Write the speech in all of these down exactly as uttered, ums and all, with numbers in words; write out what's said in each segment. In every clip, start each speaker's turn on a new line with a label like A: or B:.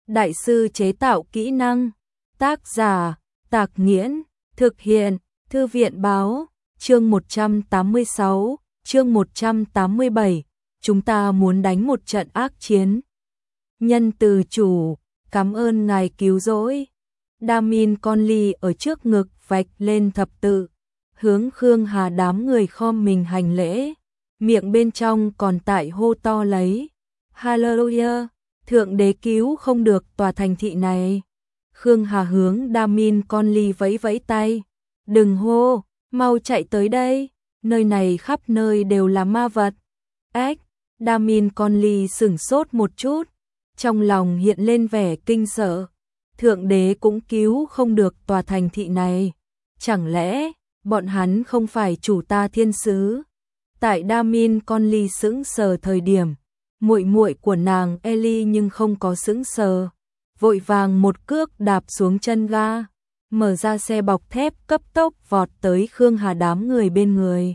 A: đại sư chế tạo kỹ năng. Tác giả, Tạc Nghiễn, thực hiện, Thư viện báo, chương một trăm tám mươi sáu, chương một trăm tám mươi bảy, chúng ta muốn đánh một trận ác chiến. Nhân từ chủ, cảm ơn ngài cứu rỗi. Damin Conley ở trước ngực vạch lên thập tự, hướng Khương Hà đám người khom mình hành lễ, miệng bên trong còn tại hô to lấy. Hallelujah, thượng đế cứu không được tòa thành thị này. Khương Hà hướng Damin Conley vẫy vẫy tay. Đừng hô, mau chạy tới đây, nơi này khắp nơi đều là ma vật. Ếch, Damin Conley sửng sốt một chút, trong lòng hiện lên vẻ kinh sợ. Thượng đế cũng cứu không được tòa thành thị này. Chẳng lẽ, bọn hắn không phải chủ ta thiên sứ? Tại Damin Conley sững sờ thời điểm, muội muội của nàng Ellie nhưng không có sững sờ, vội vàng một cước đạp xuống chân ga, mở ra xe bọc thép cấp tốc vọt tới Khương Hà đám người bên người.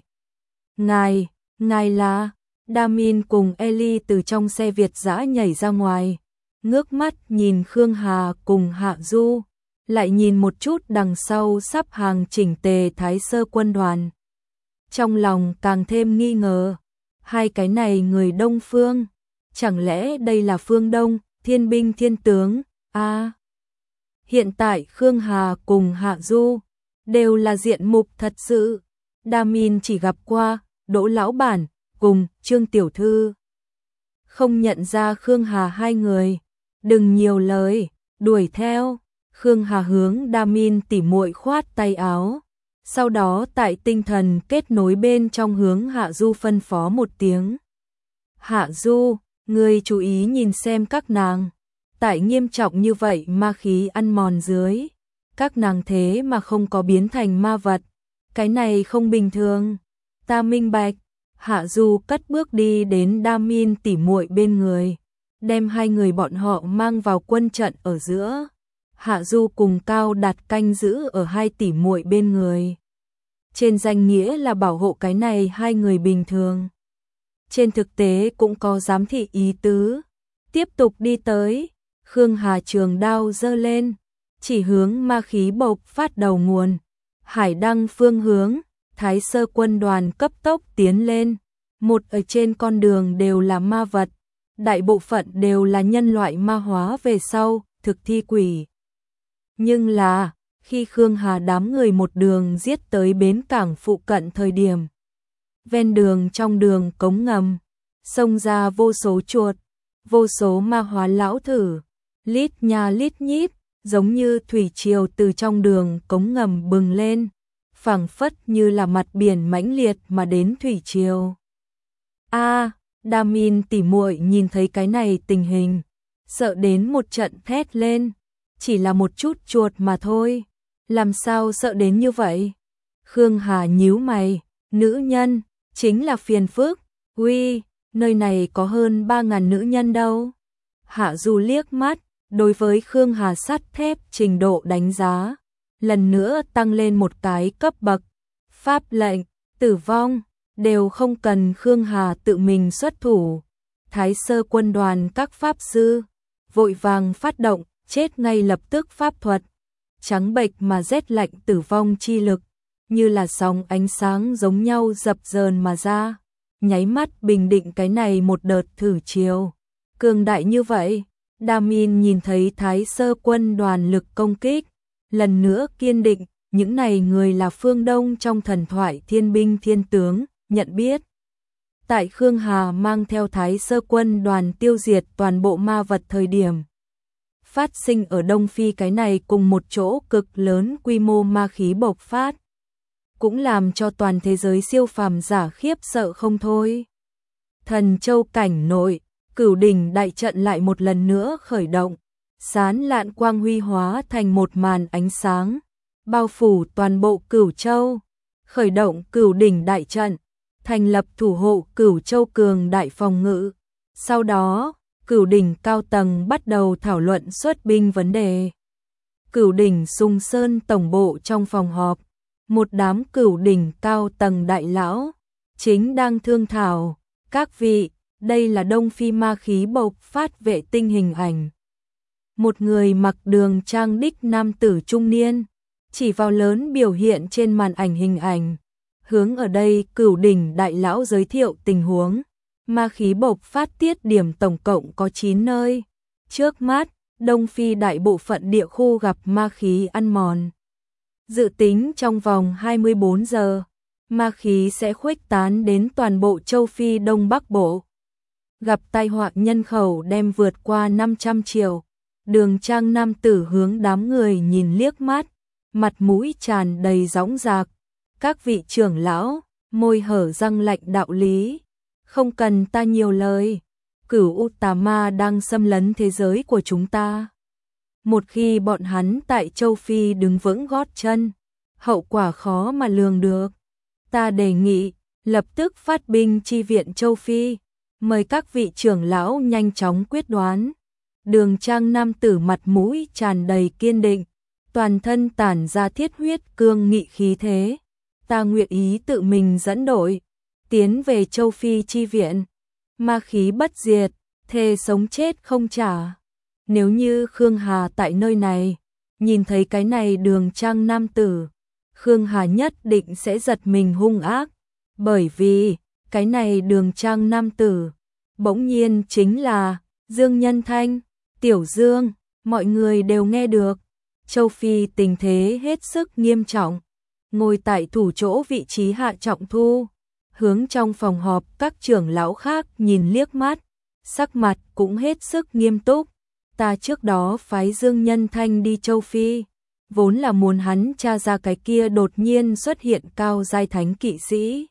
A: Ngài, ngài là... Damin cùng Ellie từ trong xe Việt dã nhảy ra ngoài, ngước mắt nhìn Khương Hà cùng Hạ Du, lại nhìn một chút đằng sau sắp hàng chỉnh tề Thái Sơ quân đoàn. Trong lòng càng thêm nghi ngờ, hai cái này người Đông Phương, chẳng lẽ đây là phương Đông, thiên binh thiên tướng, a à, hiện tại Khương Hà cùng Hạ Du, đều là diện mục thật sự. Damin chỉ gặp qua, Đỗ Lão Bản, cùng Trương Tiểu Thư. Không nhận ra Khương Hà hai người, đừng nhiều lời, đuổi theo. Khương Hà hướng Damin tỉ muội khoát tay áo, sau đó tại tinh thần kết nối bên trong hướng Hạ Du phân phó một tiếng. Hạ Du, ngươi chú ý nhìn xem các nàng, tại nghiêm trọng như vậy ma khí ăn mòn dưới, các nàng thế mà không có biến thành ma vật, cái này không bình thường. Ta minh bạch. Hạ Du cất bước đi đến Damin tỉ muội bên người, đem hai người bọn họ mang vào quân trận ở giữa. Hạ Du cùng Cao Đạt canh giữ ở hai tỉ muội bên người, trên danh nghĩa là bảo hộ cái này hai người bình thường, trên thực tế cũng có giám thị ý tứ. Tiếp tục đi tới, Khương Hà trường đao giơ lên, chỉ hướng ma khí bộc phát đầu nguồn, Hải Đăng phương hướng. Thái Sơ quân đoàn cấp tốc tiến lên, một ở trên con đường đều là ma vật, đại bộ phận đều là nhân loại ma hóa về sau, thực thi quỷ. Nhưng là, khi Khương Hà đám người một đường giết tới bến cảng phụ cận thời điểm, ven đường trong đường cống ngầm, xông ra vô số chuột, vô số ma hóa lão thử, lít nha lít nhít, giống như thủy triều từ trong đường cống ngầm bừng lên, phảng phất như là mặt biển mãnh liệt mà đến thủy triều. A, à, Damin tỉ muội nhìn thấy cái này tình hình, sợ đến một trận thét lên, chỉ là một chút chuột mà thôi, làm sao sợ đến như vậy? Khương Hà nhíu mày, nữ nhân, chính là phiền phức, uy, nơi này có hơn ba ngàn nữ nhân đâu. Hạ Du liếc mắt, đối với Khương Hà sắt thép trình độ đánh giá, lần nữa tăng lên một cái cấp bậc. Pháp lệnh, tử vong, đều không cần Khương Hà tự mình xuất thủ. Thái Sơ quân đoàn các pháp sư, vội vàng phát động, chết ngay lập tức pháp thuật. Trắng bệch mà rét lạnh tử vong chi lực, như là sóng ánh sáng giống nhau dập dờn mà ra, nháy mắt bình định cái này một đợt thử chiều. Cường đại như vậy, Damin nhìn thấy Thái Sơ quân đoàn lực công kích, lần nữa kiên định, những này người là phương Đông trong thần thoại thiên binh thiên tướng, nhận biết. Tại Khương Hà mang theo Thái Sơ quân đoàn tiêu diệt toàn bộ ma vật thời điểm, phát sinh ở Đông Phi cái này cùng một chỗ cực lớn quy mô ma khí bộc phát, cũng làm cho toàn thế giới siêu phàm giả khiếp sợ không thôi. Thần Châu cảnh nội, Cửu đỉnh đại trận lại một lần nữa khởi động, sán lạn quang huy hóa thành một màn ánh sáng, bao phủ toàn bộ Cửu Châu. Khởi động Cửu đỉnh đại trận, thành lập thủ hộ Cửu Châu cường đại phòng ngự. Sau đó, Cửu đỉnh cao tầng bắt đầu thảo luận xuất binh vấn đề. Cửu đỉnh Sung Sơn tổng bộ trong phòng họp, một đám Cửu đỉnh cao tầng đại lão chính đang thương thảo. Các vị, đây là Đông Phi ma khí bộc phát vệ tinh hình ảnh. một người mặc đường trang đích nam tử trung niên, chỉ vào lớn biểu hiện trên màn ảnh hình ảnh. Hướng ở đây Cửu Đỉnh đại lão giới thiệu tình huống. Ma khí bộc phát tiết điểm tổng cộng có chín nơi. Trước mắt, Đông Phi đại bộ phận địa khu gặp ma khí ăn mòn. Dự tính trong vòng hai mươi bốn giờ, ma khí sẽ khuếch tán đến toàn bộ châu Phi Đông Bắc Bộ. Gặp tai họa nhân khẩu đem vượt qua năm trăm triệu. Đường trang nam tử hướng đám người nhìn liếc mắt, mặt mũi tràn đầy dõng dạc. Các vị trưởng lão, môi hở răng lạnh đạo lý. Không cần ta nhiều lời. Cửu U tà ma đang xâm lấn thế giới của chúng ta. Một khi bọn hắn tại châu Phi đứng vững gót chân, hậu quả khó mà lường được. Ta đề nghị, lập tức phát binh chi viện châu Phi. Mời các vị trưởng lão nhanh chóng quyết đoán. Đường trang nam tử mặt mũi tràn đầy kiên định, toàn thân tản ra thiết huyết cương nghị khí thế. Ta nguyện ý tự mình dẫn đội, tiến về châu Phi chi viện. Ma khí bất diệt, thề sống chết không trả. Nếu như Khương Hà tại nơi này, nhìn thấy cái này đường trang nam tử, Khương Hà nhất định sẽ giật mình hung ác. Bởi vì, cái này đường trang nam tử, bỗng nhiên chính là Dương Nhân Thanh. Tiểu Dương, mọi người đều nghe được. Châu Phi tình thế hết sức nghiêm trọng. Ngồi tại thủ chỗ vị trí Hạ Trọng Thu, hướng trong phòng họp các trưởng lão khác nhìn liếc mắt, sắc mặt cũng hết sức nghiêm túc. Ta trước đó phái Dương Nhân Thanh đi châu Phi, vốn là muốn hắn tra ra cái kia đột nhiên xuất hiện cao giai thánh kỵ sĩ.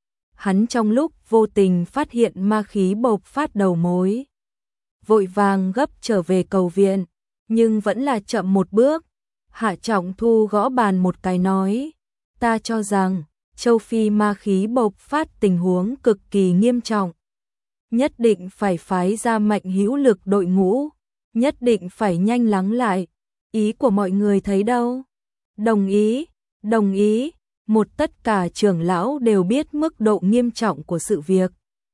A: Hắn trong lúc vô tình phát hiện ma khí bộc phát đầu mối, vội vàng gấp trở về cầu viện, nhưng vẫn là chậm một bước. Hạ Trọng Thu gõ bàn một cái nói, ta cho rằng châu Phi ma khí bộc phát tình huống cực kỳ nghiêm trọng. Nhất định phải phái ra mạnh hữu lực đội ngũ, nhất định phải nhanh lắng lại. Ý của mọi người thấy đâu? Đồng ý, đồng ý. Một tất cả trưởng lão đều biết mức độ nghiêm trọng của sự việc.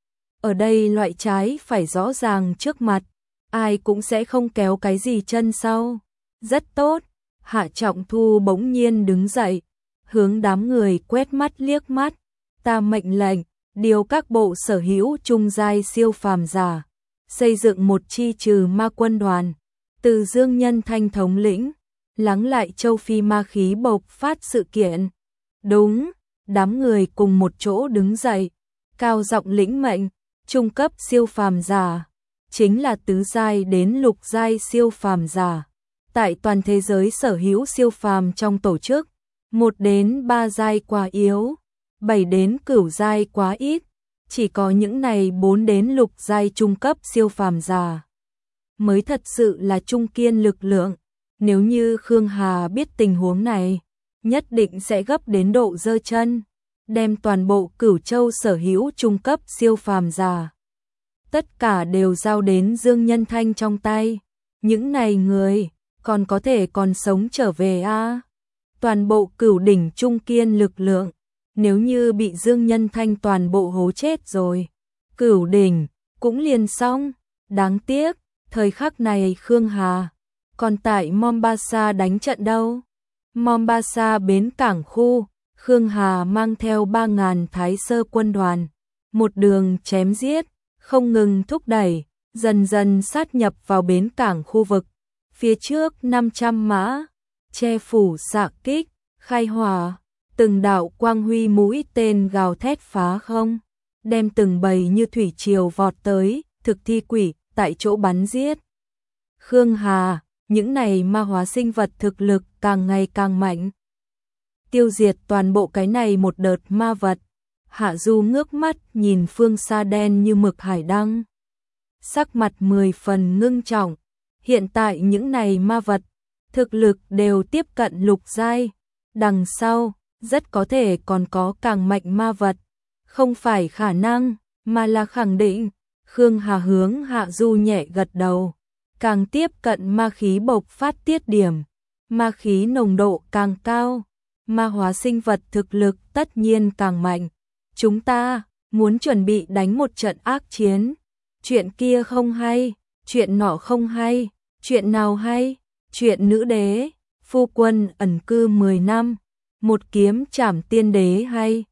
A: Ở đây loại trái phải rõ ràng trước mặt, ai cũng sẽ không kéo cái gì chân sau. Rất tốt. Hạ Trọng Thu bỗng nhiên đứng dậy, hướng đám người quét mắt liếc mắt. Ta mệnh lệnh, điều các bộ sở hữu trung giai siêu phàm giả, xây dựng một chi trừ ma quân đoàn, từ Dương Nhân Thanh thống lĩnh, lắng lại châu Phi ma khí bộc phát sự kiện. Đúng, đám người cùng một chỗ đứng dậy, cao giọng lĩnh mệnh. Trung cấp siêu phàm giả, chính là tứ giai đến lục giai siêu phàm giả. Tại toàn thế giới sở hữu siêu phàm trong tổ chức, một đến ba giai quá yếu, bảy đến cửu giai quá ít, chỉ có những này bốn đến lục giai trung cấp siêu phàm giả mới thật sự là trung kiên lực lượng. Nếu như Khương Hà biết tình huống này, nhất định sẽ gấp đến độ giơ chân, đem toàn bộ Cửu Châu sở hữu trung cấp siêu phàm giả, tất cả đều giao đến Dương Nhân Thanh trong tay. Những này người còn có thể còn sống trở về a? À? Toàn bộ Cửu đỉnh trung kiên lực lượng, nếu như bị Dương Nhân Thanh toàn bộ hố chết rồi, Cửu đỉnh cũng liền xong. Đáng tiếc, thời khắc này Khương Hà còn tại Mombasa đánh trận đâu. Mombasa bến cảng khu, Khương Hà mang theo ba ngàn thái sơ quân đoàn, một đường chém giết, không ngừng thúc đẩy, dần dần sát nhập vào bến cảng khu vực. Phía trước năm trăm mã, che phủ xạ kích, khai hỏa, từng đạo quang huy mũi tên gào thét phá không, đem từng bầy như thủy triều vọt tới, thực thi quỷ, tại chỗ bắn giết. Khương Hà, những này ma hóa sinh vật thực lực càng ngày càng mạnh. Tiêu diệt toàn bộ cái này một đợt ma vật. Hạ Du ngước mắt nhìn phương xa đen như mực hải đăng, sắc mặt mười phần ngưng trọng. Hiện tại những này ma vật, thực lực đều tiếp cận lục giai. Đằng sau, rất có thể còn có càng mạnh ma vật. Không phải khả năng, mà là khẳng định. Khương Hà hướng Hạ Du nhẹ gật đầu. Càng tiếp cận ma khí bộc phát tiết điểm, ma khí nồng độ càng cao, ma hóa sinh vật thực lực tất nhiên càng mạnh. Chúng ta muốn chuẩn bị đánh một trận ác chiến. Chuyện kia không hay, chuyện nọ không hay, Chuyện nào hay? Chuyện nữ đế, phu quân ẩn cư mười năm, một kiếm trảm tiên đế hay?